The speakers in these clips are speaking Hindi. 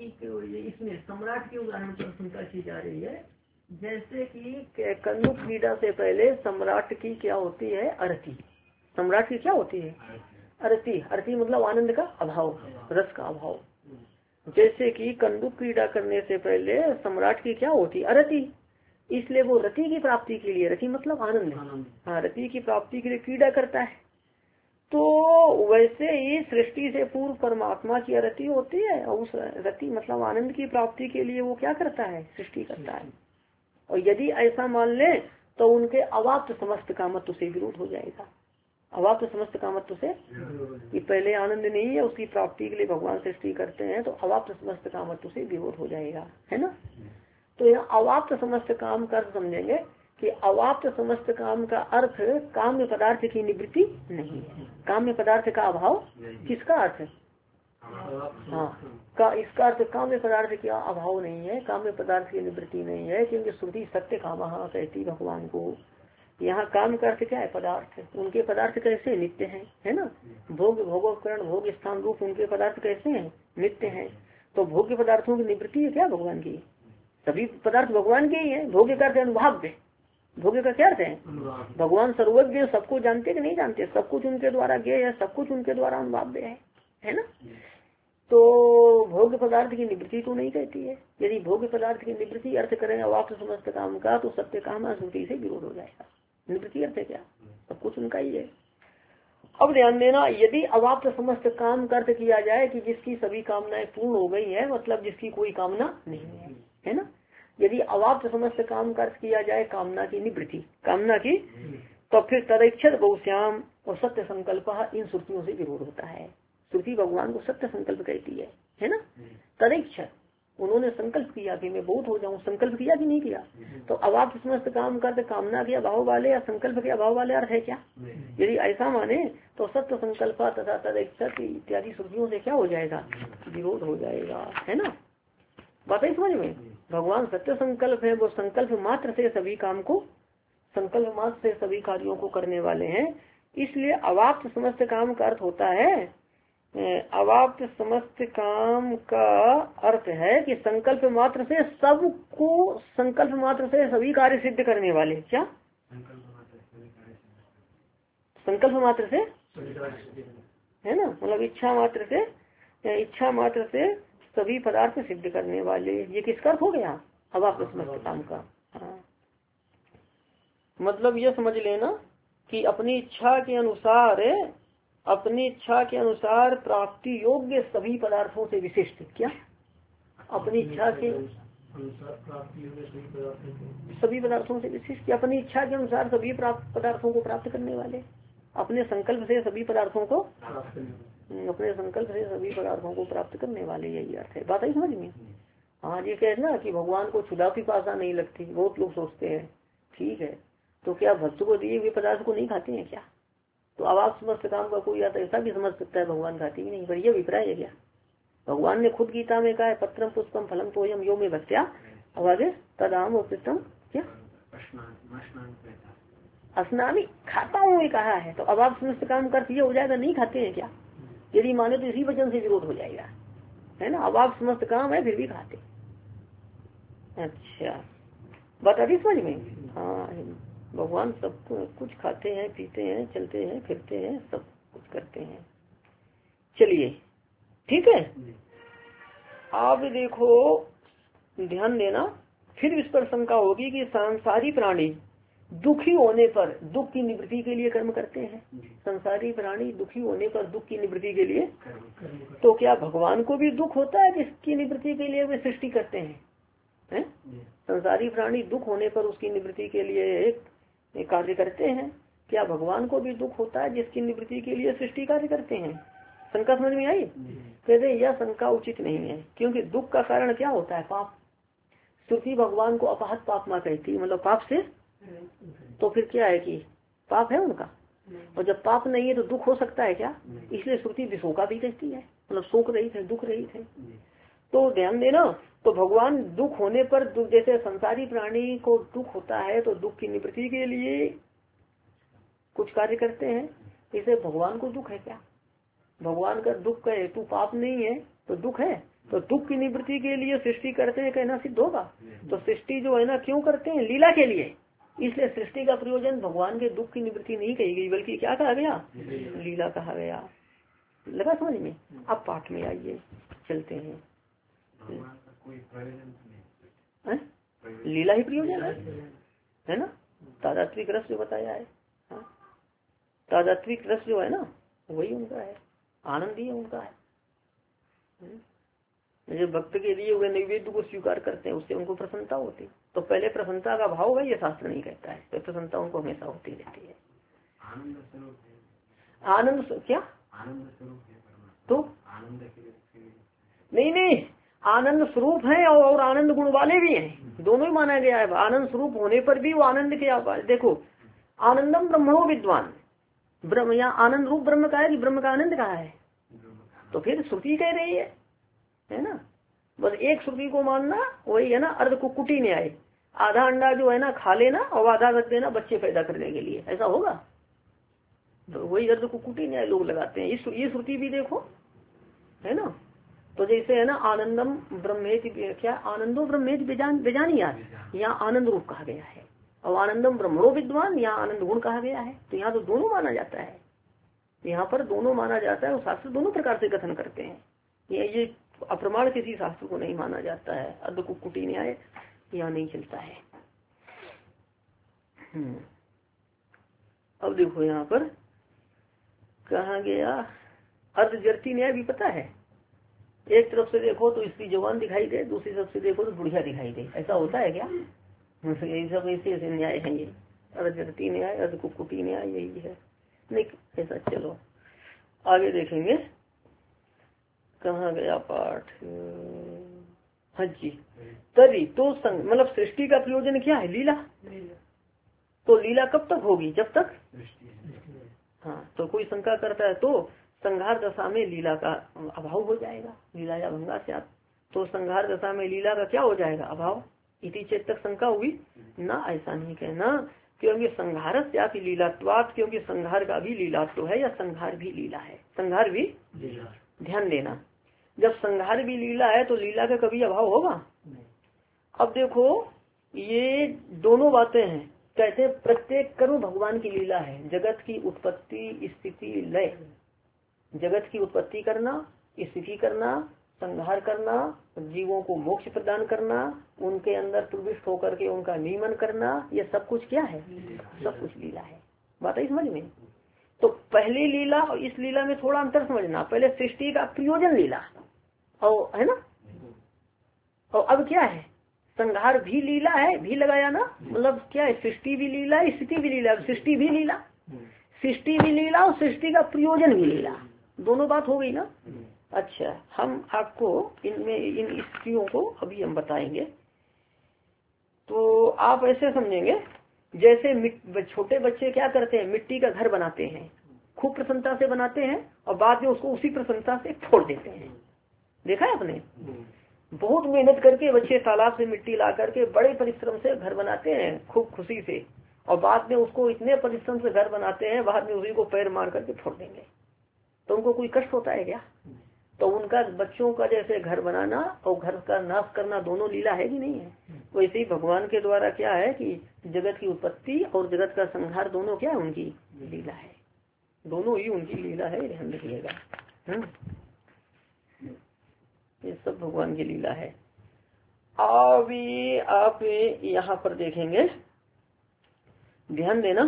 इसमें सम्राट के उदाहरण पर शंका की जा रही है। जैसे कि कंदुक क्रीड़ा से पहले सम्राट की क्या होती है, अरति। सम्राट की क्या होती है, अरति। अरति मतलब आनंद का अभाव, रस का अभाव। जैसे कि कंदुक क्रीड़ा करने से पहले सम्राट की क्या होती है, अरति। इसलिए वो रति की प्राप्ति के लिए, रति मतलब आनंद, हाँ, रति की प्राप्ति के लिए क्रीड़ा करता है। तो वैसे ही सृष्टि से पूर्व परमात्मा की रति होती है, और उस रति मतलब आनंद की प्राप्ति के लिए वो क्या करता है, सृष्टि करता है। और यदि ऐसा मान ले तो उनके अवाप्त समस्त कामत्व से विरोध हो जाएगा। अवाप्त समस्त कामत्व से, कि पहले आनंद नहीं है, उसकी प्राप्ति के लिए भगवान सृष्टि करते हैं, तो अवाप्त समस्त कामत्व से विरोध हो जाएगा, है ना। तो यहाँ अवाप्त समस्त काम का अर्थ समझेंगे कि अवाप्त समस्त काम का अर्थ काम्य पदार्थ की निवृत्ति नहीं है, काम्य पदार्थ का अभाव। किसका अर्थ है, हाँ, इसका अर्थ काम्य पदार्थ का अभाव नहीं है, काम्य पदार्थ की निवृत्ति नहीं है, क्योंकि श्रुति सत्य कामः कहती भगवान को। यहाँ काम का अर्थ क्या है, पदार्थ। उनके पदार्थ कैसे, नित्य हैं, है ना। भोग, भोगोपकरण, भोग स्थान रूप उनके पदार्थ कैसे हैं, नित्य हैं। तो भोग्य पदार्थों की निवृत्ति है क्या भगवान की, सभी पदार्थ भगवान के ही है। भोग्य का अर्थ अनुभाव्य, भोग्य का क्या अर्थ है, भगवान सर्वज्ञ, सबको जानते कि नहीं जानते, सब कुछ उनके द्वारा ज्ञेय है, सब कुछ उनके द्वारा अनुभाव्य है ना। तो भोग्य पदार्थ की निवृत्ति तो नहीं कहती है। यदि भोग्य पदार्थ की निवृत्ति अर्थ करें अवाप्त समस्त काम का, तो सत्य काम श्रुति से विरोध हो जाएगा। निवृत्ति अर्थ है क्या, सब कुछ उनका ही है। अब ध्यान देना, यदि अवाप्त समस्त काम का अर्थ किया जाए कि जिसकी सभी कामनाएं पूर्ण हो गई है, मतलब जिसकी कोई कामना नहीं है ना। यदि अवाप्त समस्त काम का अर्थ किया जाए कामना की निवृत्ति, कामना की, तो फिर तदैक्षत बहुश्याम और सत्य संकल्प इन श्रुतियों से विरोध होता है। श्रुति भगवान को सत्य संकल्प कहती है ना। तदैक्षत, उन्होंने संकल्प किया कि मैं बहुत हो जाऊं, संकल्प किया कि नहीं किया। तो अवाप्त समस्त काम का अर्थ कामना के अभाव वाले या संकल्प के अभाव वाले अर्थ है क्या। यदि ऐसा माने तो सत्य संकल्प तथा तदैक्षत इत्यादि श्रुतियों से क्या हो जाएगा, विरोध हो जाएगा, है ना। बात है समझ में। भगवान सत्य संकल्प है, वो संकल्प मात्र से सभी काम को, संकल्प मात्र से सभी कार्यों को करने वाले हैं। इसलिए अवाप्त समस्त काम का अर्थ होता है, अवाप्त समस्त काम का अर्थ है कि संकल्प मात्र से सबको, संकल्प मात्र से सभी कार्य सिद्ध करने वाले। क्या संकल्प मात्र से, है ना, मतलब इच्छा मात्र से सभी पदार्थ सिद्ध करने वाले। ये किसका अर्थ हो गया, अवाप्त समस्त काम का। हाँ, मतलब ये समझ लेना कि अपनी इच्छा के अनुसार प्राप्ति योग्य सभी पदार्थों से विशिष्ट। क्या अपनी इच्छा के सभी पदार्थों से विशिष्ट, अपनी इच्छा के अनुसार सभी पदार्थों को प्राप्त करने वाले, अपने संकल्प से सभी पदार्थों को, अपने संकल्प से सभी पदार्थों को प्राप्त करने वाले, यही अर्थ है। बात आई समझ में। हाँ, ये कहना कि भगवान को क्षुधा पिपासा नहीं लगती, बहुत लोग सोचते हैं। ठीक है, तो क्या भक्त को दिए हुए पदार्थ को नहीं खाते हैं क्या। तो अवाप्त समस्त काम का कोई आता ऐसा भी समझ सकता है भगवान खाते ही नहीं, पर यह अभिप्राय है क्या। भगवान ने खुद गीता में कहा है, पत्रम पुष्पम फलम तोयम यो में भक्त्या, अब आगे तदाम उपृतम, क्या स्नानी खाता हूँ कहा है। तो अवाप्त समस्त काम का ये हो जाएगा, नहीं खाते हैं क्या। यदि माने तो इसी वचन से विरोध हो जाएगा, है ना। अवाप्त समस्त काम है फिर भी खाते। अच्छा, बता दी समझ में। हाँ, भगवान सब कुछ खाते हैं, पीते हैं, चलते हैं, फिरते हैं, सब कुछ करते हैं। चलिए ठीक है। आप देखो, ध्यान देना, फिर इस पर शंका होगी कि सांसारी प्राणी दुखी होने पर दुख की निवृत्ति के लिए कर्म करते हैं। संसारी प्राणी दुखी होने पर दुख की निवृत्ति के लिए, तो क्या भगवान को भी दुख होता है जिसकी निवृत्ति के लिए वे सृष्टि करते हैं। संसारी प्राणी दुख होने पर उसकी निवृत्ति के लिए कार्य करते हैं। क्या भगवान को भी दुख होता है जिसकी निवृत्ति के लिए सृष्टि कार्य करते हैं। शंका समझ में आई। कहते यह शंका उचित नहीं है, क्योंकि दुख का कारण क्या होता है, पाप। श्रुति भगवान को अपहत पाप मां कहती है, मतलब पाप से। तो फिर क्या है कि पाप है उनका, और जब पाप नहीं है तो दुख हो सकता है क्या। इसलिए श्रुति विशोका भी कहती है, मतलब शोक रहित है, दुख रहित है। तो ध्यान देना, तो भगवान दुख होने पर दुख, जैसे संसारी प्राणी को दुख होता है तो दुख की निवृत्ति के लिए कुछ कार्य करते हैं। इसे भगवान को दुख है क्या। भगवान का दुख का हेतु पाप नहीं है तो दुख है। तो दुख की निवृत्ति के लिए सृष्टि करते हैं, कहना सिद्ध होगा। तो सृष्टि जो है ना क्यों करते हैं, लीला के लिए। इसलिए सृष्टि का प्रयोजन भगवान के दुख की निवृत्ति नहीं कही गई, बल्कि क्या कहा गया, लीला कहा गया। लगा समझ में। अब पाठ में आइए, चलते हैं। लीला ही प्रयोजन है ना। तादात्विक रस जो बताया है, तादात्विक रस जो है ना वही उनका है, आनंद ही उनका है। जो भक्त के लिए वे नैवेद्य को स्वीकार करते हैं उससे उनको प्रसन्नता होती। तो पहले प्रसन्नता का भाव है, ये शास्त्र नहीं कहता है, तो प्रसन्नता उनको हमेशा होती रहती है। आनंद क्या, तो नहीं, आनंद स्वरूप है और आनंद गुण वाले भी हैं, दोनों ही माना गया है। आनंद स्वरूप होने पर भी वो आनंद के, देखो आनंदम ब्रह्मणो विद्वान, ब्रह्म यहाँ आनंद रूप ब्रह्म का है कि ब्रह्म का आनंद कहा है, तो फिर श्रुति कह रही है ना। बस एक श्रुति को मानना वही है ना, अर्ध कुकुटी न्याय, आधा अंडा जो है ना खा लेना और आधा रख देना बच्चे पैदा करने के लिए, ऐसा होगा। तो वही अर्ध कुकुटी न्याय लोग लगाते हैं। ये श्रुति भी देखो है ना। तो जैसे है ना आनंदम ब्रह्मेति, क्या आनंदो ब्रह्मेति बेजानियात, यहाँ आनंद रूप कहा गया है, और आनंदम ब्रह्मणो विद्वान यहाँ आनंद गुण कहा गया है। तो यहाँ तो दोनों माना जाता है, यहाँ पर दोनों माना जाता है और शास्त्र दोनों प्रकार से कथन करते हैं। ये अप्रमाण किसी शास्त्र को नहीं माना जाता है, अर्ध कुकुटी न्याय यहाँ नहीं चलता है। अब देखो यहाँ पर कहा गया अर्ध जर्ती न्याय भी पता है। एक तरफ से देखो तो इसकी जवान दिखाई दे, दूसरी तरफ से देखो तो बुढ़िया दिखाई दे, ऐसा होता है क्या। यही सब ऐसे न्याय है, ये अर्ध जर्ती न्याय अर्ध कुकुटी न्याय यही है। नहीं ऐसा, चलो आगे देखेंगे। कहाँ गया पाठ, हाँ जी। तरी तो मतलब सृष्टि का प्रयोजन क्या है, लीला। तो लीला कब तक होगी, जब तक, हाँ। तो कोई शंका करता है तो संघार दशा में लीला का अभाव हो जाएगा, लीला या भंगा से। तो संघार दशा में लीला का क्या हो जाएगा, अभाव। इति चेत तक शंका हुई ना, ऐसा नहीं कहना, क्योंकि संघार से आप लीलात्वात, क्योंकि संघार का भी लीलात्व है, या संघार भी लीला है, संघार भी ध्यान देना। जब संघार भी लीला है तो लीला का कभी अभाव होगा। अब देखो ये दोनों बातें हैं, कहते प्रत्येक कर्म भगवान की लीला है। जगत की उत्पत्ति स्थिति लय, जगत की उत्पत्ति करना, स्थिति करना, संहार करना, जीवों को मोक्ष प्रदान करना, उनके अंदर प्रविष्ट होकर के उनका नियमन करना, ये सब कुछ क्या है, सब कुछ लीला है। बात है समझ में। तो पहली लीला और इस लीला में थोड़ा अंतर समझना। पहले सृष्टि का प्रयोजन लीला और है ना, और अब क्या है, संहार भी लीला है, भी लगाया ना, मतलब क्या है, सृष्टि भी लीला है, स्थिति भी लीला, सृष्टि भी लीला, सृष्टि भी लीला और सृष्टि का प्रयोजन भी लीला, दोनों बात हो गई ना। अच्छा, हम आपको इनमें इन स्थितियों को अभी हम बताएंगे। तो आप ऐसे समझेंगे जैसे छोटे बच्चे क्या करते हैं, मिट्टी का घर बनाते हैं, खूब प्रसन्नता से बनाते हैं और बाद में उसको उसी प्रसन्नता से फोड़ देते हैं। देखा है आपने, बहुत मेहनत करके बच्चे तालाब से मिट्टी ला करके बड़े परिश्रम से घर बनाते हैं खूब खुशी से, और बाद में उसको इतने परिश्रम से घर बनाते हैं, बाद में उसी को पैर मार करके फोड़ देंगे। तो उनको कोई कष्ट होता है क्या। तो उनका बच्चों का जैसे घर बनाना और घर का नाश करना दोनों लीला है कि नहीं है, वैसे ही भगवान के द्वारा क्या है कि जगत की उत्पत्ति और जगत का संहार दोनों क्या है, उनकी लीला है, दोनों ही उनकी लीला है, ध्यान रखिएगा। ये सब भगवान की लीला है। अभी आप यहाँ पर देखेंगे, ध्यान देना।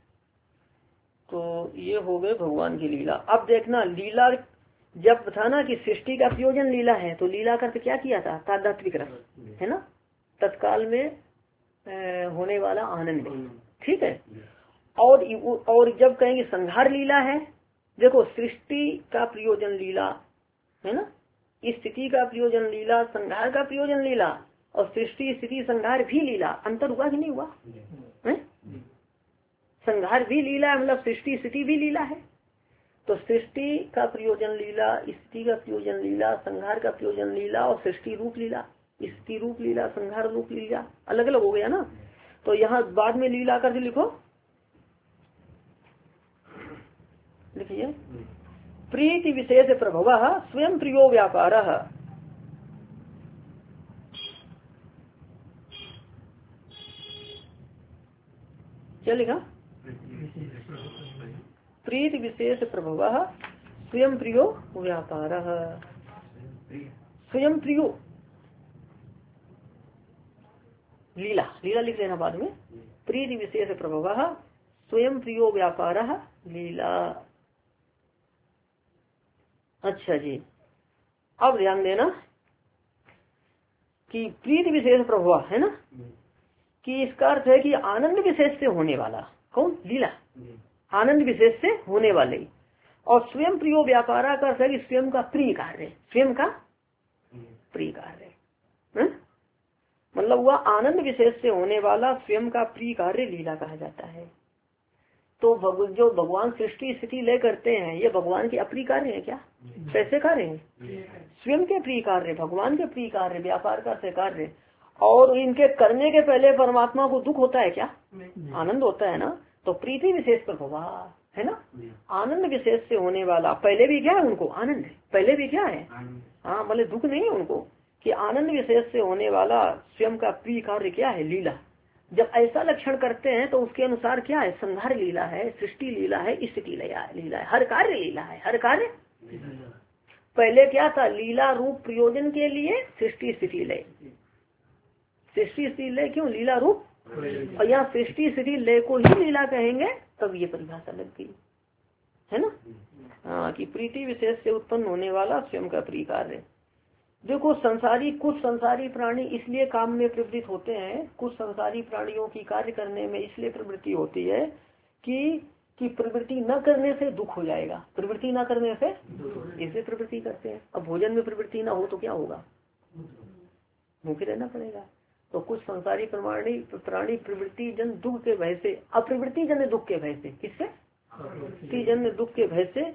तो ये हो गए भगवान की लीला। अब देखना लीला जब था ना कि सृष्टि का प्रयोजन लीला है, तो लीला का क्या किया था, तादात्विक रस है ना, तत्काल में होने वाला आनंद, ठीक है। और जब कहेंगे संहार लीला है, देखो सृष्टि का प्रयोजन लीला है ना, स्थिति का प्रयोजन लीला, संहार का प्रयोजन लीला, और सृष्टि स्थिति संहार भी लीला। अंतर हुआ कि नहीं हुआ है? संहार भी लीला है, मतलब सृष्टि स्थिति भी लीला है। तो सृष्टि का प्रयोजन लीला, स्थिति का प्रयोजन लीला, संहार का प्रयोजन लीला, और सृष्टि रूप लीला, स्थिति रूप लीला, संहार रूप लीला, अलग अलग हो गया ना। तो यहाँ बाद में लीला कर लिखो, लिखिए प्रीति विशेष प्रभव स्वयं प्रियो व्यापार, क्या लिखा? प्रीति विशेष प्रभव स्वयं प्रियो व्यापार। स्वयं प्रियो लीला, लीला लिख लेना बाद में। प्रीति विशेष प्रभव स्वयं प्रियो व्यापार लीला। अच्छा जी, अब ध्यान देना कि प्रीति विशेष प्रभव है ना, कि इसका अर्थ है कि आनंद विशेष से होने वाला। कौन? लीला। आनंद विशेष से होने वाले। और स्वयं प्रियो व्यापारा का अर्थ है कि स्वयं का प्रिय कार्य, स्वयं का प्रिय कार्य, मतलब वह आनंद विशेष से होने वाला स्वयं का प्रिय कार्य लीला कहा जाता है। तो जो भगवान सृष्टि स्थिति लय करते हैं, ये भगवान के अप्रिय कार्य है क्या? कैसे कार्य है? स्वयं के प्रिय कार्य, भगवान के प्रिय कार्य, व्यापार का से कार्य। और इनके करने के पहले परमात्मा को दुख होता है क्या? आनंद होता है ना। तो प्रीति विशेष प्रभव है ना, आनंद विशेष से होने वाला। पहले भी क्या है उनको? आनंद है। पहले भी क्या है? हाँ, मतलब दुख नहीं है उनको, कि आनंद विशेष से होने वाला स्वयं का प्रिय कार्य क्या है? लीला। जब ऐसा लक्षण करते हैं तो उसके अनुसार क्या है? संहार लीला है, सृष्टि लीला है, स्थिति लीला है, हर कार्य लीला है, हर कार्य। पहले क्या था? लीला रूप प्रयोजन के लिए सृष्टि स्थिति लय। सृष्टि स्थिति लय क्यों? लीला रूप। और यहाँ सृष्टि स्थिति लय को ही लीला कहेंगे, तब ये परिभाषा लग गई है ना। हाँ, कि प्रीति विशेष से उत्पन्न होने वाला स्वयं का प्रिय कार्य। देखो कुछ संसारी प्राणी इसलिए काम में प्रवृत्त होते हैं, कुछ संसारी प्राणियों की कार्य करने में इसलिए प्रवृत्ति होती है कि प्रवृत्ति न करने से दुख हो जाएगा। प्रवृत्ति न करने से इसलिए प्रवृत्ति करते हैं। अब भोजन में प्रवृत्ति ना हो तो क्या होगा? भूखे रहना पड़ेगा। तो कुछ संसारी प्राणी प्रवृत्ति जन दुख के भय से, अप्रवृत्ति जन दुख के भय से, किससे? प्रवृत्ति जन दुख के भय से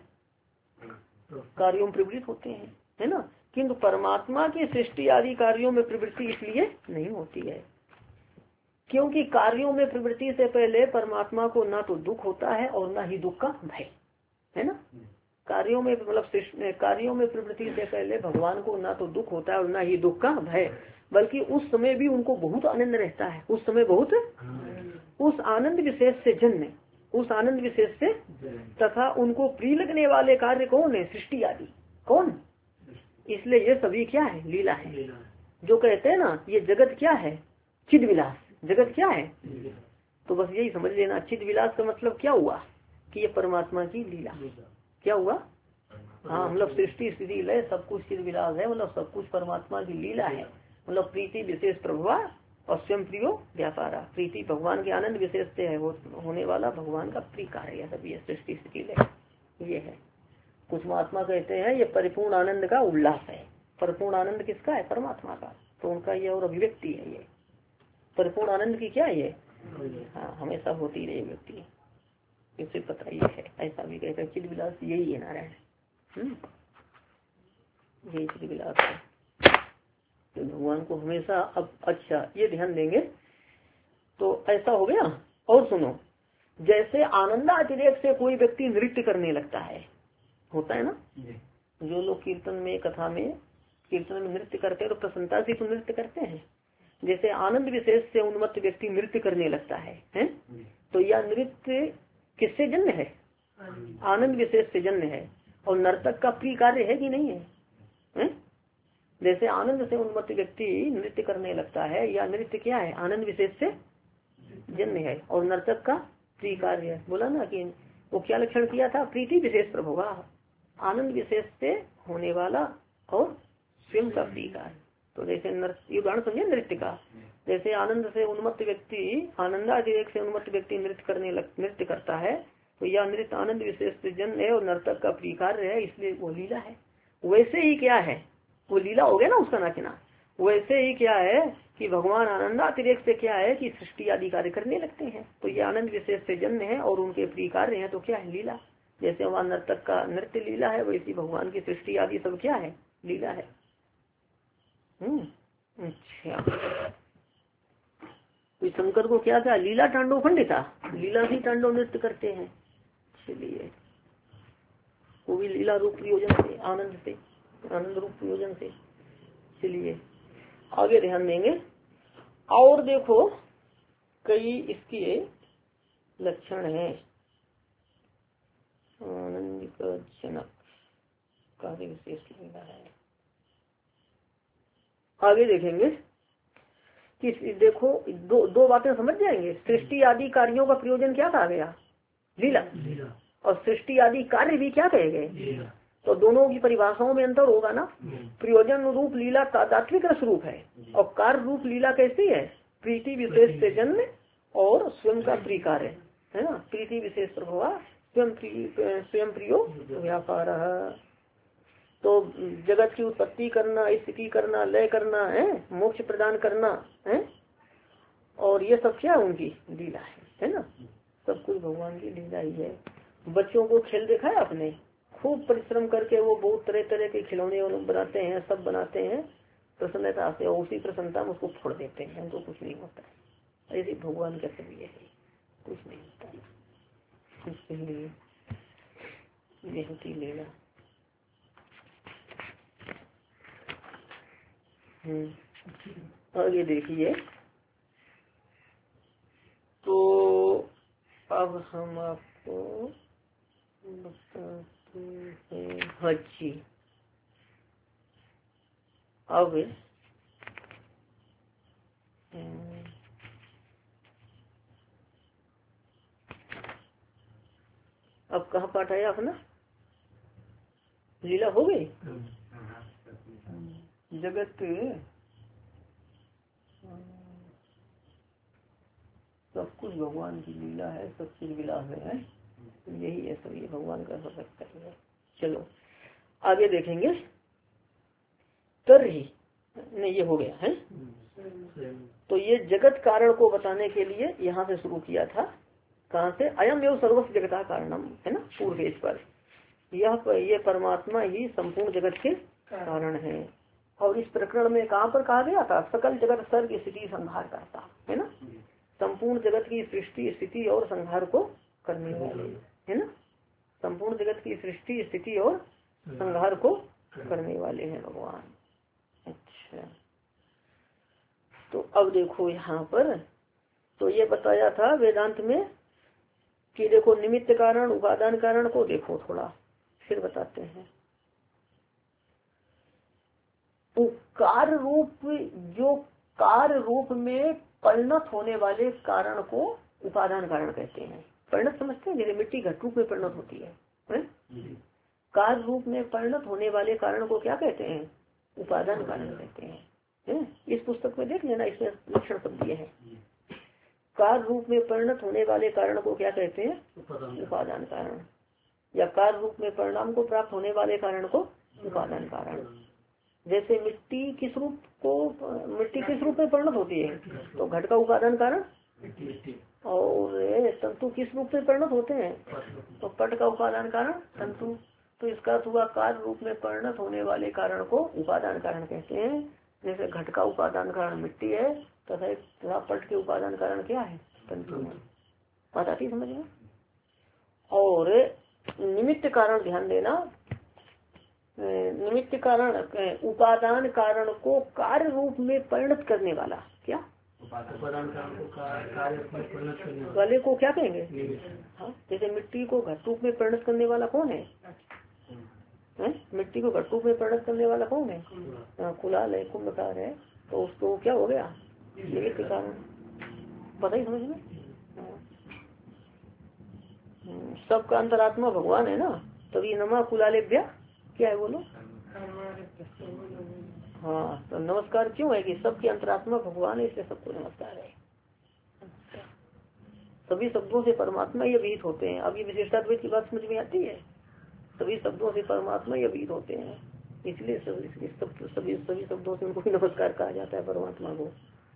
कार्यों में प्रवृत्त होते हैं, है ना। किंतु परमात्मा की सृष्टि आदि कार्यों में प्रवृत्ति इसलिए नहीं होती है, क्योंकि कार्यों में प्रवृत्ति से पहले परमात्मा को ना तो दुख होता है और ना ही दुख का भय, है ना। कार्यों में मतलब कार्यों में प्रवृत्ति से पहले भगवान को ना तो दुख होता है और ना ही दुख का भय, बल्कि उस समय भी उनको बहुत आनंद रहता है। उस समय बहुत उस आनंद विशेष से जन्य, उस आनंद विशेष से तथा उनको प्रिय लगने वाले कार्य कौन है? सृष्टि आदि। कौन? इसलिए ये सभी क्या है? लीला है। जो कहते हैं ना ये जगत क्या है? चिद विलास। जगत क्या है? तो बस यही समझ लेना, चिद विलास का मतलब क्या हुआ? कि ये परमात्मा की लीला। क्या हुआ? हाँ, मतलब सृष्टि स्थिति लय सब कुछ चिद विलास है, मतलब सब कुछ परमात्मा की लीला है। मतलब प्रीति विशेष प्रभुआ और स्वयं प्रियो व्यापारा। प्रीति भगवान के आनंद विशेष से है, वो होने वाला भगवान का प्रिय कार्य है सब ये सृष्टि स्थिति लय ये है। कुछ महात्मा कहते हैं ये परिपूर्ण आनंद का उल्लास है। परिपूर्ण आनंद किसका है? परमात्मा का। तो उनका ये और अभिव्यक्ति है ये परिपूर्ण आनंद की। क्या है ये? हाँ, हमेशा होती रहे व्यक्ति, इससे पता ये है। ऐसा भी कहते हैं चिद विलास यही है नारायण, यही चिद विलास है। तो भगवान को हमेशा अब अच्छा ये ध्यान देंगे तो ऐसा हो गया। और सुनो, जैसे आनंदातिरेक से कोई व्यक्ति नृत्य करने लगता है, होता है ना। जो लोग कीर्तन में कथा में कीर्तन में नृत्य करते हैं तो प्रसन्नता से तो नृत्य करते हैं। जैसे आनंद विशेष से उन्मत्त व्यक्ति नृत्य करने लगता है? तो यह नृत्य किससे जन्म है? आनंद विशेष से जन्म है। और नर्तक का प्रिय कार्य है कि नहीं है? जैसे आनंद से उन्मत्त व्यक्ति नृत्य करने लगता है, या नृत्य क्या है? आनंद विशेष से जन्म है और नर्तक का प्रिय कार्य है। बोला ना कि वो क्या लक्षण किया था? प्रीति विशेष प्रभुवा, आनंद विशेष से होने वाला और स्वयं का प्रिय कार्य। तो जैसे ये उदाहरण समझे नृत्य का। जैसे आनंद से उन्मत्त व्यक्ति, आनंदातिरेक से उन्मत्त व्यक्ति नृत्य करता है, तो यह नृत्य आनंद विशेष से जन्म है और नर्तक का प्रिय कार्य है, इसलिए वो लीला है। वैसे ही क्या है? वो लीला हो गया ना उसका नाचना। वैसे ही क्या है कि भगवान आनंदातिरेक से क्या है कि सृष्टि आदि कार्य करने लगते हैं, तो ये आनंद विशेष से जन्म है और उनके प्रिय कार्य हैं, तो क्या है? लीला। जैसे वहाँ नर्तक का नृत्य लीला है, वैसी भगवान की सृष्टि आदि सब क्या है? लीला है। अच्छा, तो शंकर को क्या था? लीला तांडव खंडिता, लीला ही तांडव नृत्य करते हैं, इसलिए वो भी लीला रूप प्रयोजन से, आनंद रूप प्रयोजन से। इसलिए आगे ध्यान देंगे। और देखो कई इसके लक्षण है आनंद का जनक कार्य विशेष लीला है। आगे देखेंगे कि देखो दो बातें समझ जाएंगे। सृष्टि आदि कार्यों का प्रयोजन क्या कहा गया? लीला। और सृष्टि आदि कार्य भी क्या कहे गए? तो दोनों की परिभाषाओं में अंतर होगा ना। प्रयोजन रूप लीला तात्विक रस रूप है और कार्य रूप लीला कैसी है? प्रीति विशेष से जन्म और स्वयं का प्रिय कार्य है ना। प्रीति विशेष प्रभाव स्वयं प्रियो व्यापार। तो जगत की उत्पत्ति करना, स्थिति करना, लय करना है, मोक्ष प्रदान करना है, और ये सब क्या उनकी लीला है ना। सब कुछ भगवान की लीला ही है। बच्चों को खेल देखा है आपने? खूब परिश्रम करके वो बहुत तरह तरह के खिलौने बनाते हैं, सब बनाते हैं प्रसन्नता से, और उसी प्रसन्नता में उसको फोड़ देते हैं, उनको कुछ नहीं होता है। ऐसे भगवान का सब ये है, कुछ नहीं होता है। इसलिए ये होती लीला। आगे देखिए, तो अब हम आपको बताते हैं। हाँ जी, अब कहाँ पाठ आया अपना? लीला हो गई। जगत सब कुछ भगवान की लीला है, सब कुछ विलास है, यही है सब, ये भगवान का सब है। चलो आगे देखेंगे। तरही नहीं, ये हो गया है। तो ये जगत कारण को बताने के लिए यहाँ से शुरू किया था। कहाँ से? अयम एवं सर्वस्व जगता कारणम है ना, पूर्वेश पर। ये परमात्मा ही संपूर्ण जगत के कारण है। और इस प्रकरण में कहाँ पर कहा गया था? सकल जगत सर्ग स्थिति संहार करता है ना। संपूर्ण जगत की सृष्टि, स्थिति और संहार को करने वाले है ना। संपूर्ण जगत की सृष्टि, स्थिति और संहार को करने वाले हैं भगवान। अच्छा, तो अब देखो यहाँ पर, तो ये बताया था वेदांत में कि देखो निमित्त कारण उपादान कारण को देखो थोड़ा, फिर बताते हैं। तो कार्य रूप, जो कार्य रूप में परिणत होने वाले कारण को उपादान कारण कहते हैं। परिणत समझते हैं? जैसे मिट्टी घट रूप में परिणत होती है। कार्य रूप में परिणत होने वाले कारण को क्या कहते हैं? उपादान कारण कहते हैं। इस पुस्तक में देख लेना, इसमें लक्षण शब्द दिए हैं। कार्य रूप में परिणत होने वाले कारण को क्या कहते हैं? उपादान कारण। या कार्य रूप में परिणाम को प्राप्त होने वाले कारण को उपादान कारण। जैसे मिट्टी किस रूप में परिणत होती है? तो घट का उपादान कारण। और तंतु किस रूप में परिणत होते हैं? तो पट का उपादान कारण तंतु। तो इसका हुआ कार्य रूप में परिणत होने वाले कारण को उपादान कारण कहते हैं। जैसे घट का उपादान कारण मिट्टी है, तथा पट के उपादान कारण क्या है? तंतु है। बात आती समझ में? और निमित्त कारण ध्यान देना, निमित्त कारण उपादान कारण को कार्य रूप में परिणत करने वाला, क्या उपादान कारण को कार्य वाले को क्या कहेंगे? हाँ, जैसे मिट्टी को घट रूप में परिणत करने वाला कौन है? मिट्टी को घट रूप में परिणत करने वाला कौन है? कुलाल है, कुंभकार है। तो उसको क्या हो गया? निमित्त कारण। पता ही समझ में? सबका अंतरात्मा भगवान है ना, तभी नमा कुलालेभ्य क्या है बोलो? हाँ, तो नमस्कार क्यों है कि सबकी अंतरात्मा भगवान है, इसलिए सबको नमस्कार है। सभी शब्दों से परमात्मा ये अभिहित होते हैं। अब ये विशेषाद्वैत की बात समझ में आती है? सभी शब्दों से परमात्मा ये अभिहित होते हैं, इसलिए सभी शब्दों से उनको भी नमस्कार कहा जाता है परमात्मा को।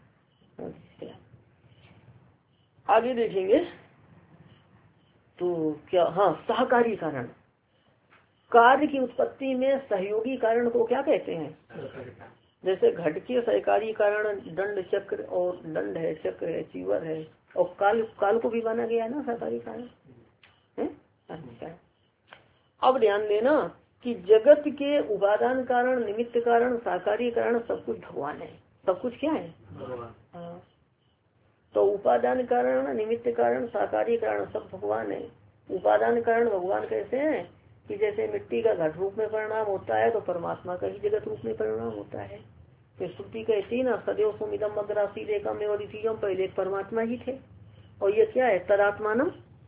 आगे देखेंगे तो क्या, हाँ, सहकारी कारण। कार्य की उत्पत्ति में सहयोगी कारण को क्या कहते हैं? जैसे घट के सहकारी कारण दंड चक्र, और दंड है, चक्र है, चीवर है, और काल को भी माना गया है ना सहकारी कारण है। अच्छा, अब ध्यान देना कि जगत के उपादान कारण, निमित्त कारण, सहकारी कारण सब कुछ भगवान है। सब कुछ क्या है? हाँ। तो उपादान कारण, निमित्त कारण, साकारी कारण सब भगवान है। उपादान कारण भगवान कैसे हैं कि जैसे मिट्टी का घट रूप में परिणाम होता है तो परमात्मा का ही जगत रूप में परिणाम होता है। तो श्रुति कहती ना सदैव सुमिदम अग्रासी रेखा में और पहले परमात्मा ही थे। और ये क्या है, तदात्मानम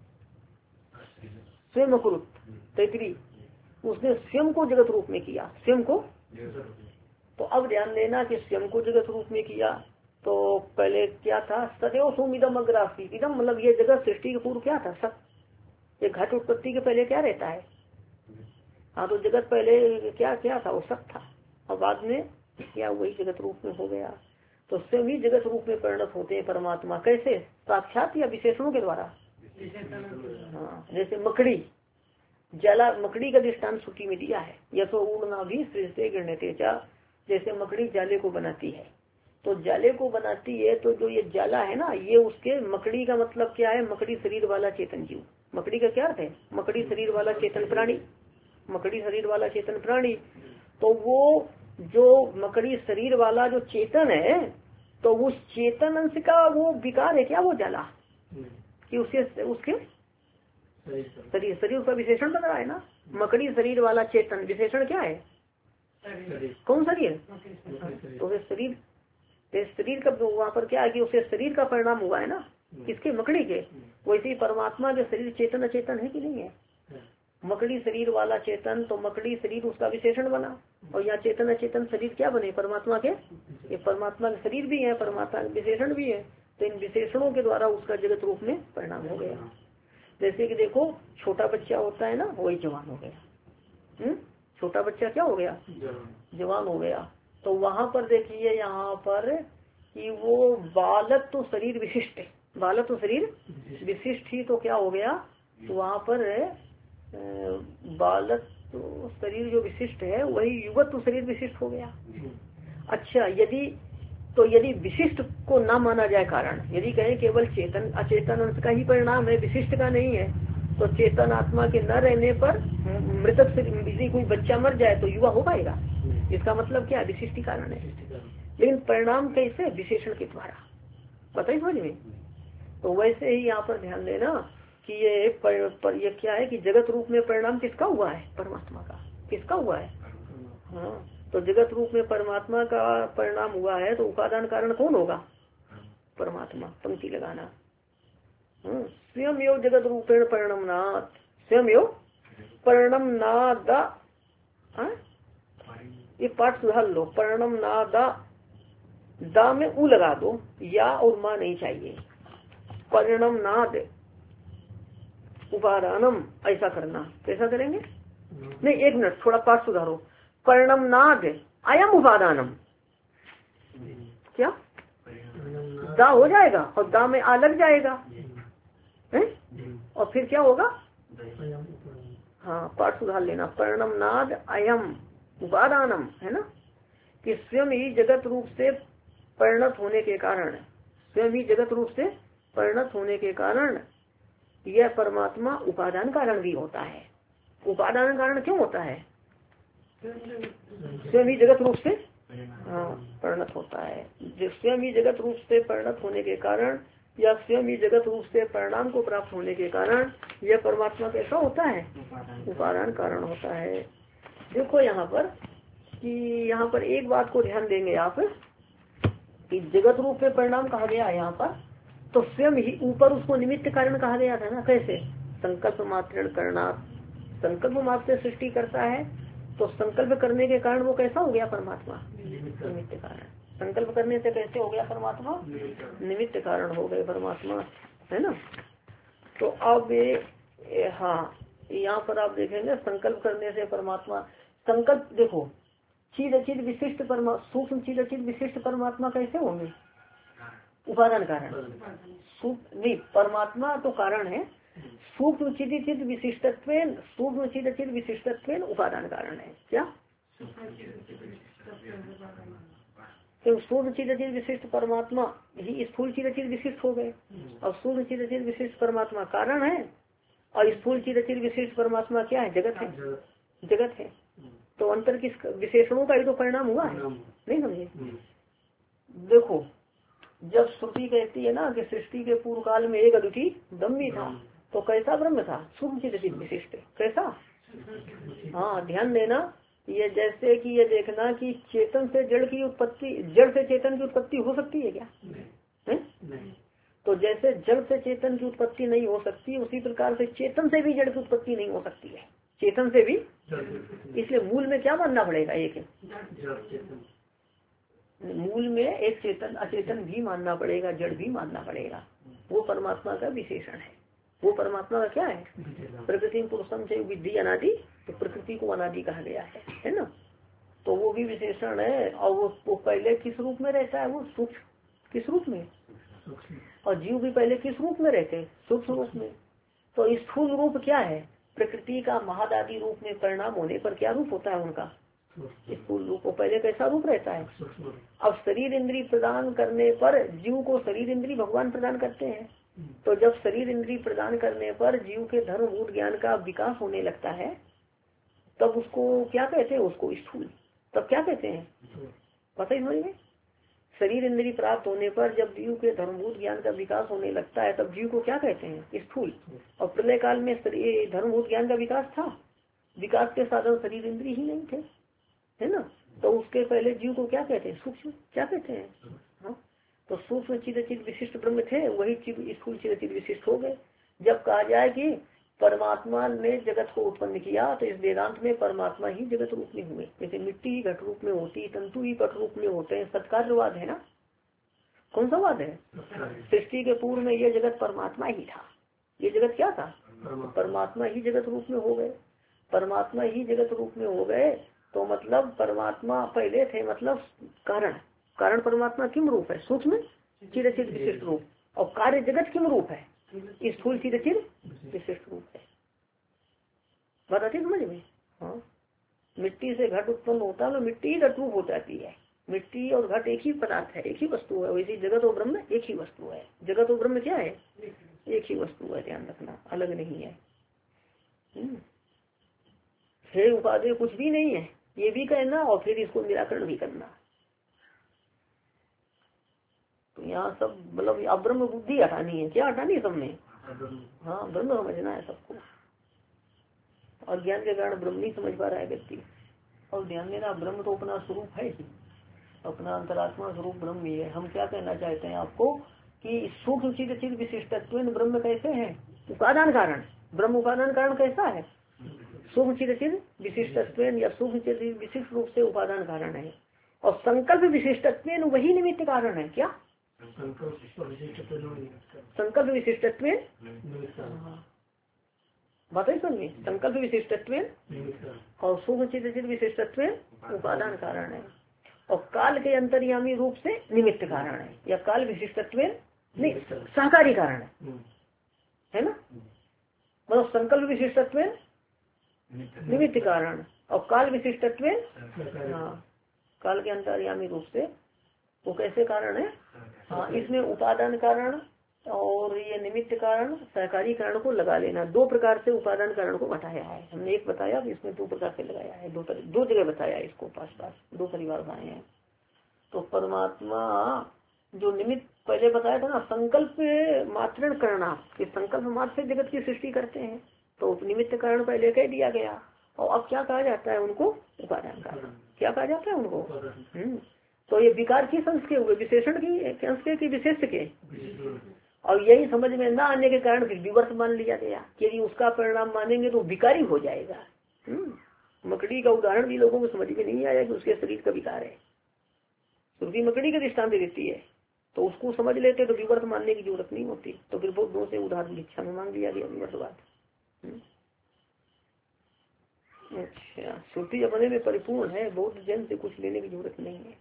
स्वयं कुरुत तैतरी, उसने स्वयं को जगत रूप में किया, स्वयं को। तो अब ध्यान देना कि स्वयं को जगत रूप में किया तो पहले क्या था, सदैव सुमिदम अग्रासी, इदम मतलब ये जगत सृष्टि के पूर्व क्या था, सब। ये घट उत्पत्ति के पहले क्या रहता है, हाँ, तो जगत पहले क्या क्या था, वो सब था। और बाद में क्या वही जगत रूप में हो गया। तो स्वयं ही जगत रूप में परिणत होते हैं परमात्मा। कैसे, साक्षात या विशेषणों के द्वारा। हाँ, जैसे मकड़ी जला, मकड़ी का दृष्टांत श्रुति में दिया है, यथो उड़ना भी सृजते गृह्णते चा। जैसे मकड़ी जाले को बनाती है, तो जाले को बनाती है तो जो ये जाला है ना, ये उसके, मकड़ी का मतलब क्या है, मकड़ी शरीर वाला चेतन जीव। मकड़ी का क्या अर्थ है, मकड़ी शरीर वाला चेतन प्राणी, मकड़ी शरीर वाला चेतन प्राणी। तो वो जो मकड़ी शरीर वाला जो चेतन है, तो उस चेतन अंश का वो विकार है क्या, वो जाला कि उसके शरीर का विशेषण बन रहा है ना। मकड़ी शरीर वाला चेतन, विशेषण क्या है, कौन शरीर, तो वे शरीर का वहाँ पर क्या है कि उसे शरीर का परिणाम हुआ है ना, किसके, मकड़ी के। वैसे ही परमात्मा के शरीर चेतन अचेतन है कि नहीं है। मकड़ी शरीर वाला चेतन, तो मकड़ी शरीर उसका विशेषण बना, और यहाँ चेतन अचेतन शरीर क्या बने, परमात्मा के। ये परमात्मा के शरीर भी है, परमात्मा के विशेषण भी है। तो इन विशेषणों के द्वारा उसका जगत रूप में परिणाम हो गया। जैसे कि देखो, छोटा बच्चा होता है ना, वही जवान हो गया। छोटा बच्चा क्या हो गया, जवान हो गया। तो वहां पर देखिए, यहाँ पर कि वो बालक तो शरीर विशिष्ट है, बालक तो शरीर विशिष्ट ही, तो क्या हो गया, तो वहाँ पर बालक तो शरीर जो विशिष्ट है वही युवक तो शरीर विशिष्ट हो गया। अच्छा, यदि विशिष्ट को ना माना जाए कारण, यदि कहें केवल चेतन अचेतन अंश का ही परिणाम है, विशिष्ट का नहीं है, तो चेतन आत्मा के न रहने पर मृतक से यदि कोई बच्चा मर जाए तो युवा हो पाएगा, इसका मतलब क्या, विशिष्ट कारण है। लेकिन परिणाम कैसे, विशेषण के द्वारा, बताइए समझ में। तो वैसे ही यहाँ पर ध्यान देना कि ये क्या है कि जगत रूप में परिणाम किसका हुआ है, परमात्मा का। किसका हुआ है, हाँ, तो जगत रूप में परमात्मा का परिणाम हुआ है, तो उपादान कारण कौन होगा, परमात्मा। पंक्ति लगाना, स्वयं योग जगत रूपेण परिणम नाथ, स्वयं योग परिणम नाद, ये पाठ सुधार लो, परिणम नादा, दा में उ लगा दो, या और माँ नहीं चाहिए। परिणम नाद उपादानम, ऐसा करना। कैसा करेंगे, नहीं एक मिनट, थोड़ा पाठ सुधारो। परिणम नाद अयम उपादानम, क्या दा हो जाएगा और दा में आ लग जाएगा है? और फिर क्या होगा, हाँ, पाठ सुधार लेना। परिणम नाद अयम उपादानम, है ना, कि स्वयं ही जगत रूप से परिणत होने के कारण, स्वयं ही जगत रूप से परिणत होने के कारण यह परमात्मा उपादान कारण भी होता है। उपादान कारण क्यों होता है, स्वयं ही जगत रूप से परिणत होता है। स्वयं ही जगत रूप से परिणत होने के कारण या स्वयं ही जगत रूप से परिणाम को प्राप्त होने के कारण यह परमात्मा कैसा होता है, उपादान कारण होता है। देखो यहाँ पर कि यहाँ पर एक बात को ध्यान देंगे आप कि जगत रूप में परिणाम कहा गया है यहाँ पर, तो स्वयं ही ऊपर उसको निमित्त कारण कहा गया था ना। कैसे, संकल्प मात्र करना, संकल्प मात्र सृष्टि करता है, तो संकल्प करने के कारण वो कैसा हो गया परमात्मा, निमित्त कारण। संकल्प करने से कैसे हो गया परमात्मा, निमित्त कारण हो गए परमात्मा, है ना। तो अब हाँ, यहाँ पर आप देखेंगे संकल्प करने से परमात्मा, संकल्प देखो, चीज अचित विशिष्ट सूक्ष्म चीज अचित विशिष्ट परमात्मा कैसे होंगे, उपादान कारण। नहीं, परमात्मा तो कारण है, सूक्ष्म चिद विशिष्टत्व, सूक्ष्म चिद अचित विशिष्टत्व उपादान कारण है। क्या, तो सूक्ष्म चिद अचित विशिष्ट परमात्मा ही स्थूल चिद अचित विशिष्ट हो गए, और सूक्ष्म चिद अचित विशिष्ट परमात्मा कारण है, और स्थूल चिद अचित विशिष्ट परमात्मा क्या है, जगत है, जगत है। तो अंतर किस, विशेषणों का ही तो परिणाम हुआ है, नहीं समझे। देखो जब श्रुति कहती है ना कि सृष्टि के पूर्व काल में एक अद्वितीय ब्रह्म ही था, तो कैसा ब्रह्म था? सूक्ष्म चित विशिष्ट। कैसा? हाँ, ध्यान देना, ये जैसे कि ये देखना कि चेतन से जड़ की उत्पत्ति, जड़ से चेतन की उत्पत्ति हो सकती है क्या? है? तो जैसे जड़ से चेतन की उत्पत्ति नहीं हो सकती, उसी प्रकार से चेतन से भी जड़ की उत्पत्ति नहीं हो सकती है। चेतन से भी, इसलिए मूल में क्या मानना पड़ेगा? एक मूल में एक चेतन अचेतन भी मानना पड़ेगा, जड़ भी मानना पड़ेगा। वो परमात्मा का विशेषण है। वो परमात्मा का क्या है? प्रकृति पुरुषम से विधि अनादि, तो प्रकृति को अनादि कहा गया है ना। तो वो भी विशेषण है। और वो पहले किस रूप में रहता है? वो सूक्ष्म किस रूप में, और जीव भी पहले किस रूप में रहते? सूक्ष्म रूप में। तो स्थूल रूप क्या है? प्रकृति का महादादी रूप में परिणाम होने पर क्या रूप होता है उनका? स्थूल रूप। पहले कैसा रूप रहता है? अब शरीर इंद्री प्रदान करने पर जीव को शरीर इंद्री भगवान प्रदान करते हैं। तो जब शरीर इंद्री प्रदान करने पर जीव के धर्मभूत ज्ञान का विकास होने लगता है, तब उसको क्या कहते हैं? उसको स्थूल। तब क्या कहते हैं? पता ही समझ में। शरीर इंद्री प्राप्त होने पर जब जीव के धर्मभूत ज्ञान का विकास होने लगता है, तब जीव को क्या कहते हैं? स्थूल। और प्रलय काल में धर्मभूत ज्ञान का विकास था, विकास के साधन शरीर इंद्री ही नहीं थे, है ना। तो उसके पहले जीव को क्या कहते हैं? सूक्ष्म। क्या कहते हैं? हाँ, तो सूक्ष्म चिद विशिष्ट ब्रह्म थे, वही स्थूल चिद विशिष्ट हो गए। जब कहा जाए कि परमात्मा ने जगत को उत्पन्न किया, तो इस वेदांत में परमात्मा ही जगत रूप में हुए। जैसे मिट्टी ही घट रूप में होती, तंतु ही पट रूप में होते हैं। सत्कार्यवाद है ना। कौन सा वाद है? सृष्टि के पूर्व में यह जगत परमात्मा ही था। ये जगत क्या था? परमात्मा ही जगत रूप में हो गए। परमात्मा ही जगत रूप में हो गए, तो मतलब परमात्मा पहले थे, मतलब कारण परमात्मा किम रूप है? सूक्ष्म चिरचित विशिष्ट रूप। और कार्य जगत किम रूप है? स्थूल चिरचित विशिष्ट रूप है। बात आती समझ में? हाँ, मिट्टी से घट उत्पन्न होता है, तो मिट्टी ही घट रूप हो जाती है। मिट्टी और घट एक ही पदार्थ है, एक ही वस्तु है। वैसे जगत और ब्रह्म एक ही वस्तु है। जगत और ब्रह्म क्या है? एक ही वस्तु है, ध्यान रखना, अलग नहीं है। हे उपादेय कुछ भी नहीं है, ये भी कहना और फिर इसको निराकरण भी करना। तो यहाँ सब मतलब अब्रह्म बुद्धि हटानी है। क्या हटानी है सबने? हाँ, ब्रह्म समझना है सबको। और ज्ञान के कारण ब्रह्म नहीं समझ पा रहा है व्यक्ति। और ध्यान देना, ब्रह्म तो अपना स्वरूप है ही, अपना अंतरात्मा स्वरूप ब्रह्म ही है। हम क्या कहना चाहते हैं आपको कि सूक्ष्म चिद विशिष्टत्व ब्रह्म कैसे है? उपादान कारण। ब्रह्म उपादान कारण कैसा है? सूक्ष्म चिद विशिष्टत्व या सूक्ष्म चिद विशिष्ट रूप से उपादान कारण है। और संकल्प विशिष्टत्व वही निमित्त कारण है। क्या? संकल्प विशिष्टत्व बताइए सुनिए। संकल्प विशिष्टत्व और सूक्ष्म चिद विशिष्टत्व उपादान कारण है, और काल के अंतर्यामी रूप से निमित्त कारण है। या काल विशिष्टत्व नहीं, सहकारी कारण है ना। मतलब संकल्प विशिष्टत्व निमित्त कारण और काल विशिष्टत्व, हाँ, काल के अंतर्यामी रूप से वो कैसे कारण है? हाँ, इसमें उपादान कारण और ये निमित्त कारण, सहकारी कारण को लगा लेना। दो प्रकार से उपादान कारण को बताया है हमने। एक बताया, इसमें दो प्रकार से लगाया है। दो जगह बताया इसको, पास दो परिवार बनाए हैं। तो परमात्मा जो निमित्त पहले बताया था ना, संकल्प मात्रण करना, कि संकल्प मात्र से जगत की सृष्टि करते हैं, तो निमित्त कारण पहले कह दिया गया। और अब क्या कहा जाता है उनको? उपादान कारण। क्या कहा जाता है उनको? तो ये विकार किस अंश के हुए? विशेषण की अंश के, विशेष के। और यही समझ में ना आने के कारण फिर विवर्त मान लिया गया कि यदि उसका परिणाम मानेंगे तो विकारी हो जाएगा। मकड़ी का उदाहरण भी लोगों को समझ में नहीं आया कि उसके शरीर का विकार है। श्रुति मकड़ी का दृष्टांत देती है, तो उसको समझ लेते तो विवर्त मानने की जरूरत नहीं होती। तो फिर बौद्धों से उदाहरण भिक्षा में मांग लिया गया विवर्तवाद। अच्छा, श्रुति अपने में परिपूर्ण है, बौद्ध जन से कुछ लेने की जरूरत नहीं है।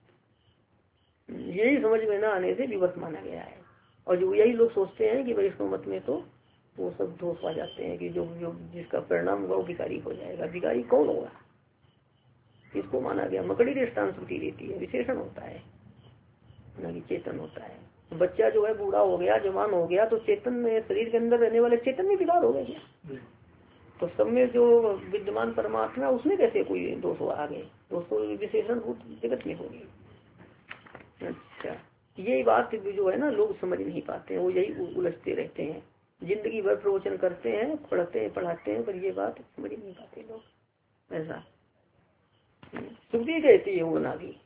यही समझ में ना आने से विवर्त माना गया है। और जो यही लोग सोचते हैं कि वैष्णव मत में तो वो सब दोष पा जाते हैं कि जो जिसका परिणाम होगा वो विकारी हो जाएगा। विकारी कौन होगा? किसको माना गया? मकड़ी दृष्टांत श्रुति देती है, विशेषण होता है ना कि चेतन होता है। तो बच्चा जो है बूढ़ा हो गया, जवान हो गया, तो चेतन में, शरीर के अंदर रहने वाले चेतन में विकार हो गया क्या? तो सब में जो विद्यमान परमात्मा, उसमें कैसे कोई दोष हो? आगे दोस्तों विशेषण जगत में होगी। अच्छा, यही बात जो है ना लोग समझ नहीं पाते हैं, वो यही उलझते रहते हैं, जिंदगी भर प्रवचन करते हैं, पढ़ते हैं, पढ़ाते हैं, पर ये बात समझ नहीं पाते लोग। ऐसा श्रुति कहती है वो ना भी।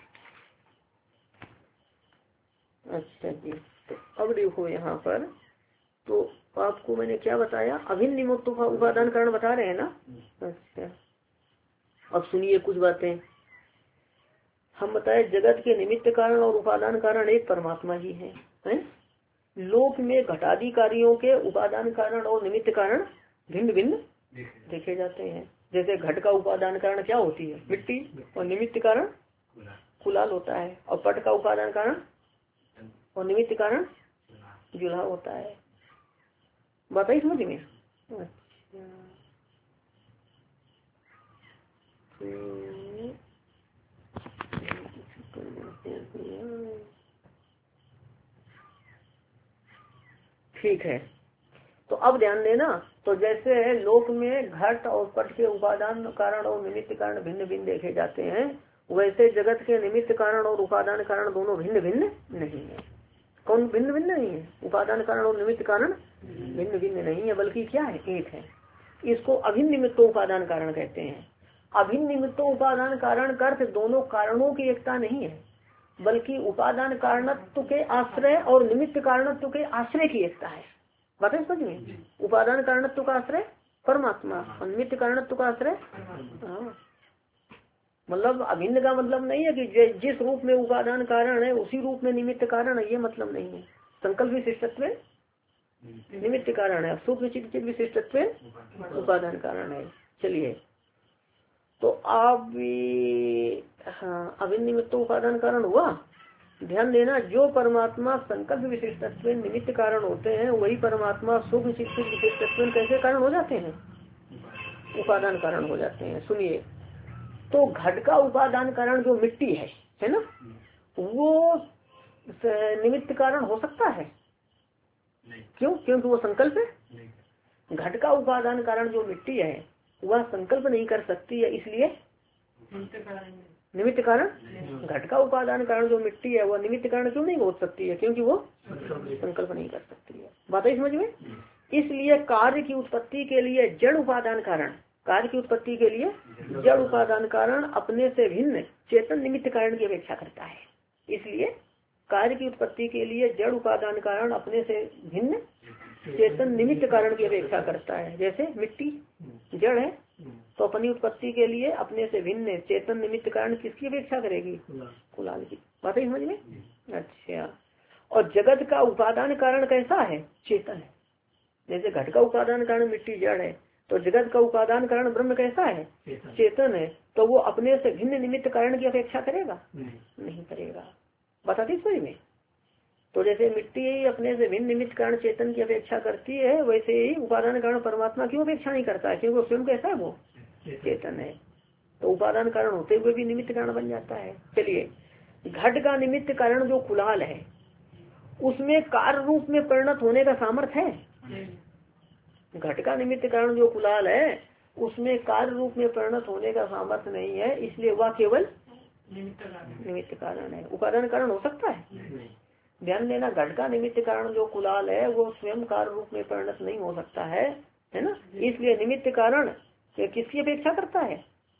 अच्छा जी, तो अब देखो यहाँ पर, तो आपको मैंने क्या बताया, अभिन्न निमित्तों का उपादान कारण बता रहे हैं ना। अच्छा, अब सुनिए कुछ बातें। हम बताए जगत के निमित्त कारण और उपादान कारण एक परमात्मा ही है? लोक में घटादि कार्यों के उपादान कारण और निमित्त कारण भिन्न भिन्न देखे जाते हैं। जैसे घट का उपादान कारण क्या होती है, मिट्टी, और निमित्त कारण कुलाल होता है, और पट का उपादान कारण और निमित्त कारण जुलाह होता है। बताइए समझ में। अच्छा, ठीक है, तो अब ध्यान देना। तो जैसे लोक में घट और पट के उपादान कारण और निमित्त कारण भिन्न भिन्न देखे जाते हैं, वैसे जगत के निमित्त कारण और उपादान कारण दोनों भिन्न भिन्न नहीं है। कौन भिन्न भिन्न नहीं है? उपादान कारण और निमित्त कारण भिन्न भिन्न नहीं है, बल्कि क्या है, एक है। इसको अभिन्न निमित्त उपादान कारण कहते हैं। अभिन्न निमित्त उपादान कारण का अर्थ दोनों कारणों की एकता नहीं है, बल्कि उपादान कारणत्व के आश्रय और निमित्त कारणत्व के आश्रय की एकता है। बातें समझ में। उपादान कारणत्व का आश्रय परमात्मा और निमित्त कारणत्व का आश्रय, मतलब अभिन्न का मतलब नहीं है कि जिस रूप में उपादान कारण है उसी रूप में निमित्त कारण है, ये मतलब नहीं है। संकल्प विशिष्टत्व निमित्त कारण है, सूक्ष्म चित्त विशिष्टत्व उपादान कारण है। चलिए, तो आप हाँ, अभिन्न निमित्त उपादान कारण हुआ। ध्यान देना, जो परमात्मा संकल्प विशिष्टत्व निमित्त कारण होते हैं, वही परमात्मा सूक्ष्म चित्त विशिष्टत्व कैसे कारण हो जाते हैं, उपादान कारण हो जाते हैं। सुनिए, तो घट का उपादान कारण जो मिट्टी है ना, वो निमित्त कारण हो सकता है? क्यों? क्योंकि वो संकल्प है। घट का उपादान कारण जो मिट्टी है वह संकल्प नहीं कर सकती है, इसलिए निमित्त कारण। घट का उपादान कारण जो मिट्टी है वह निमित्त कारण क्यों नहीं हो सकती है? क्योंकि वो संकल्प नहीं कर सकती है। बात है समझ में। इसलिए कार्य की उत्पत्ति के लिए जड़ उपादान कारण, कार्य की उत्पत्ति के लिए जड़ उपादान कारण अपने से भिन्न चेतन निमित्त कारण की अपेक्षा करता है। इसलिए कार्य की उत्पत्ति के लिए जड़ उपादान कारण अपने से भिन्न चेतन निमित्त कारण की अपेक्षा करता है। जैसे मिट्टी जड़ है, तो अपनी उत्पत्ति के लिए अपने से भिन्न चेतन निमित्त कारण किसकी अपेक्षा करेगी? कुलाल की। बात है समझ में। अच्छा, और जगत का उपादान कारण कैसा है? चेतन है। जैसे घट का उपादान कारण मिट्टी जड़ है, तो जगत का उपादान कारण ब्रह्म कैसा है? चेतन है। तो वो अपने से भिन्न निमित्त कारण की अपेक्षा करेगा? नहीं करेगा। बताती समझ में। तो जैसे मिट्टी अपने से भिन्न निमित्त कारण चेतन की अपेक्षा करती है, वैसे ही उपादान कारण परमात्मा क्यों अपेक्षा नहीं करता है? क्योंकि वो स्वयं कैसा है? वो चेतन है। तो उपादान कारण होते हुए भी निमित्त कारण बन जाता है। चलिए, घट का निमित्त कारण जो कुलाल है, उसमें कार्य रूप में परिणत होने का सामर्थ्य है? घट का निमित्त कारण जो कुलाल है उसमें कार्य रूप में परिणत होने का सामर्थ्य नहीं है, इसलिए वह केवल निमित्त कारण है। उपादान कारण हो सकता है? ध्यान देना, घट का निमित्त कारण जो कुलाल है वो स्वयं कार्य रूप में परिणत नहीं हो सकता है ना। इसलिए निमित्त कारण किसकी अपेक्षा करता है?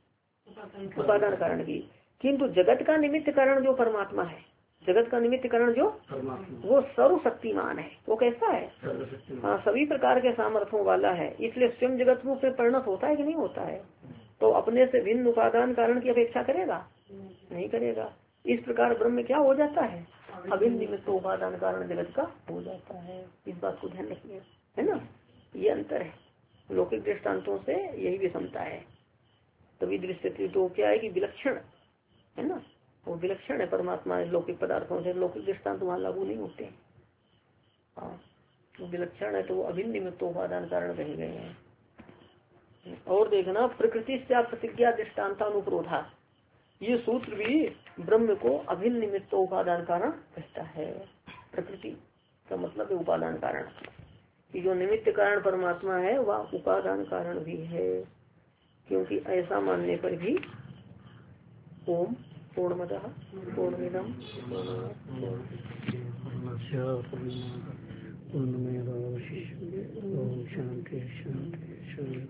उपादान कारण की। किंतु जगत का निमित्त कारण जो परमात्मा है, जगत का निमित्त कारण जो वो सर्वशक्तिमान है, वो कैसा है? हाँ, सभी प्रकार के सामर्थ्यों वाला है, इसलिए स्वयं जगत रूप में परिणत होता है कि नहीं होता है? तो अपने से भिन्न उपादान कारण की अपेक्षा करेगा? नहीं करेगा। इस प्रकार ब्रह्म क्या हो जाता है? अभिन्न निमित्त उपादान कारण जगत का हो जाता है। इस बात को ध्यान रखिए, है ना। ये अंतर है, लौकिक दृष्टांतों से यही विषमता है। तभी दृष्टि तो क्या है कि विलक्षण है ना, वो विलक्षण है परमात्मा लौकिक पदार्थों से। लौकिक दृष्टांत वहाँ लागू नहीं होते। हाँ, वो विलक्षण है, तो वो अभिन्न निमित्त उपादान कारण कहे गए हैं। और देखना, प्रकृति से प्रतिज्ञा दृष्टान्तानुप्रोधा, ये सूत्र भी ब्रह्म को अभिन्न निमित्त उपादान कारण कहता है। प्रकृति का मतलब है उपादान कारण, कि जो निमित्त कारण परमात्मा है वह उपादान कारण भी है। क्योंकि ऐसा मानने पर भी ओम पूर्णमदः पूर्णमिदं पूर्णात् पूर्णिमा